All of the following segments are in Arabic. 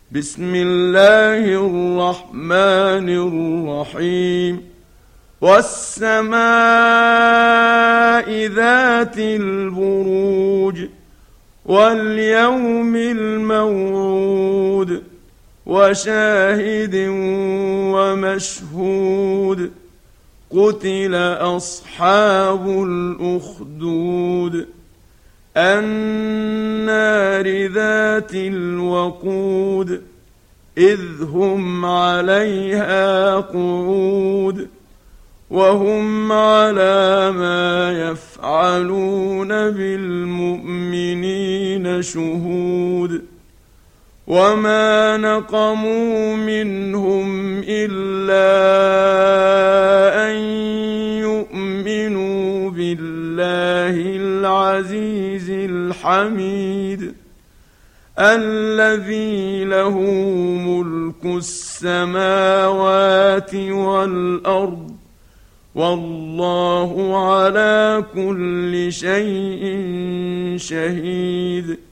بسم الله الرحمن الرحيم. والسماء ذات البروج واليوم الموعود وشاهد ومشهود. قتل أصحاب الأخدود النار ذات الوقود إذ هم عليها قعود وهم على ما يفعلون بالمؤمنين شهود. وما نقموا منهم إلا أن يؤمنوا بالله العزيز الحميد الذي له ملك السماوات والأرض والله على كل شيء شهيد.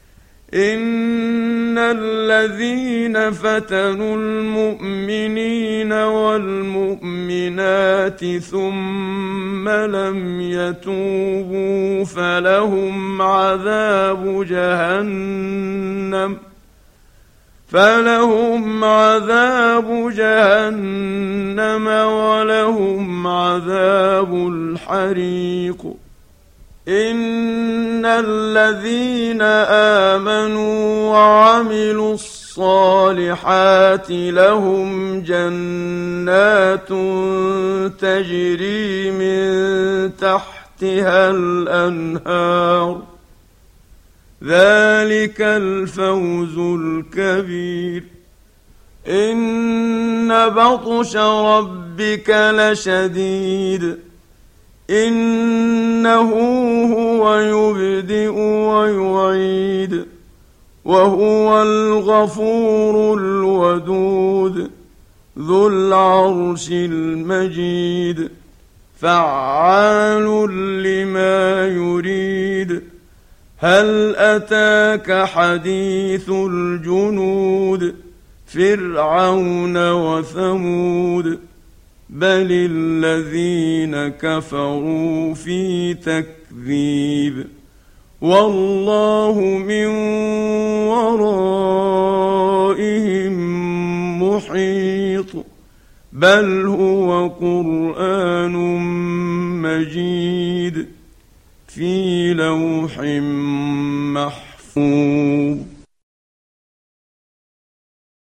إن الذين فتنوا المؤمنين والمؤمنات ثم لم يتوبوا فلهم عذاب جهنم ولهم عذاب الحريق. إن الذين آمنوا وعملوا الصالحات لهم جنات تجري من تحتها الأنهار ذلك الفوز الكبير. إن بطش ربك لشديد إنه هو يبدئ ويعيد وهو الغفور الودود ذو العرش المجيد فعال لما يريد. هل أتاك حديث الجنود فرعون وثمود بل الذين كفروا في تكذيب والله من ورائهم محيط. بل هو قرآن مجيد في لوح محفوظ.